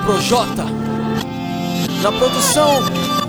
Projota. Na produção,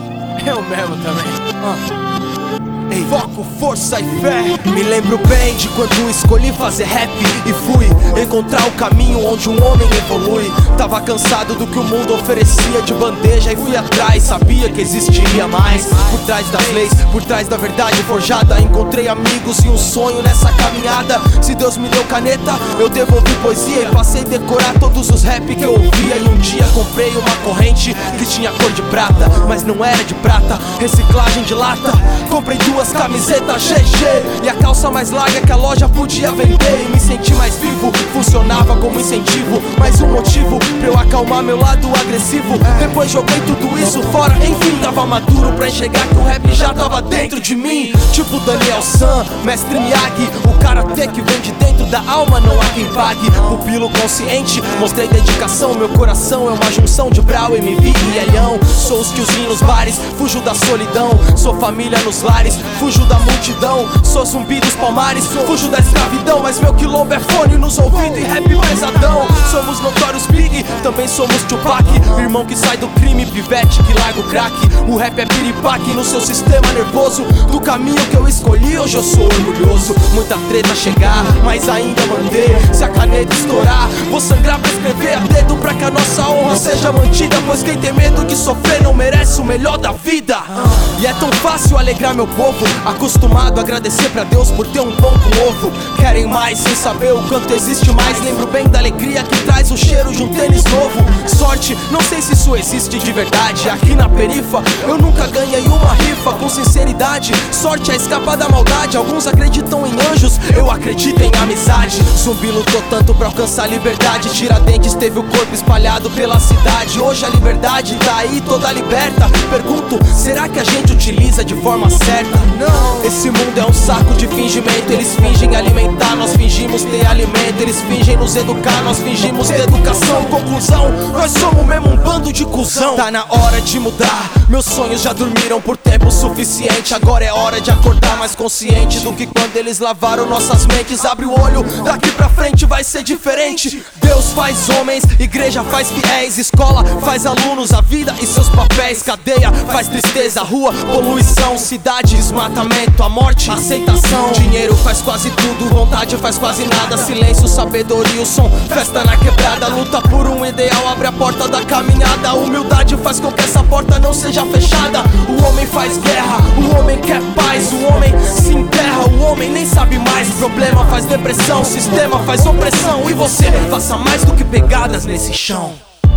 eu mesmo também. Ei, foco, força e fé. Me lembro bem de quando escolhi fazer rap e fui encontrar o caminho onde um homem evolui. Tava cansado do que o mundo oferecia de bandeja e fui atrás, sabia que existiria mais. Por trás das leis, por trás da verdade forjada, encontrei amigos e um sonho nessa caminhada. Se Deus me deu caneta, eu devolvi poesia e passei a decorar todos os rap que eu ouvia. E um dia comprei uma corrente que tinha cor de prata, mas não era de prata, reciclagem de lata. Comprei duas camisetas GG e a calça mais larga que a loja podia vender. E me senti mais vivo, funcionava como incentivo, mais um motivo pra eu acalmar meu lado agressivo. Depois joguei tudo isso fora, enfim, tava maduro pra enxergar que o rap já tava dentro de mim. Tipo Daniel San, Mestre Miyagi, o karatê que vem de dentro da alma, não há quem pague. Pupilo consciente, mostrei dedicação, meu coração é uma junção de Brau, MV e Elhão. Sou os tiozinhos nos bares, fujo da solidão, sou família nos lares, fujo da multidão, sou zumbi dos palmares, fujo da escravidão, mas meu quilombo é fone nos ouvidos e rap pesadão. Somos notórios Big, também somos Tupac, irmão que sai do crime, pivete que larga o crack. O rap é piripaque no seu sistema nervoso. Do caminho que eu escolhi, hoje eu sou orgulhoso. Muita treta chegar, mas ainda mandei. Se a caneta estourar, vou sangrar pra escrever a dedo pra que a nossa honra seja mantida, pois quem tem medo de sofrer não merece o melhor da vida. E é tão fácil alegrar meu povo, acostumado a agradecer pra Deus por ter um pão com ovo. Querem mais sem saber o quanto existe mais. Lembro bem da alegria que traz o cheiro de um tênis novo. Sorte, não sei se isso existe de verdade. Aqui na perifa eu nunca ganhei uma rifa. Com sinceridade, sorte é escapar da maldade. Alguns acreditam em anjos, eu acredito em amizade. Zumbi lutou tanto pra alcançar a liberdade. Tiradentes teve o corpo espalhado pela cidade. Hoje a liberdade tá aí toda liberta. Pergunto, será que a gente utiliza de forma certa? Não. Esse mundo é um saco de fingimento. Eles fingem alimentar, nós fingimos ter alimento. Eles fingem nos educar, nós fingimos ter educação. Conclusão, nós somos mesmo um bando de cuzão. Tá na hora de mudar, meus sonhos já dormiram por tempo suficiente. Agora é hora de acordar mais consciente do que quando eles lavaram nossas mentes. Abre o olho, daqui pra frente vai ser diferente. Deus faz homens, igreja faz fiéis, escola faz alunos, a vida e seus papéis. Cadeia faz tristeza, rua, poluição, cidade, desmatamento, a morte, aceitação. Dinheiro faz quase tudo, vontade faz quase nada. Silêncio, sabedoria, o som, festa na quebrada. Luta por um ideal, abre a porta da caminhada. Humildade faz com que essa porta não seja fechada. O homem faz guerra, o homem quer paz. O homem se enterra, o homem nem sabe mais. Problema faz depressão, sistema faz opressão. E você, faça mais do que pegadas nesse chão.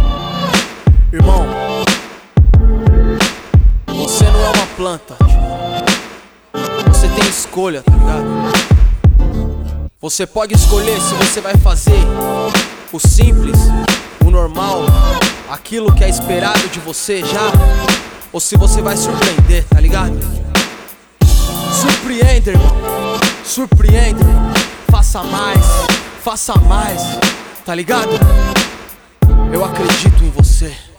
Irmão, você não é uma planta, você tem escolha, tá ligado? Você pode escolher se você vai fazer o simples, o normal, aquilo que é esperado de você já, ou se você vai surpreender, tá ligado? Surpreenda, irmão, surpreenda, irmão. Faça mais, tá ligado? Eu acredito em você.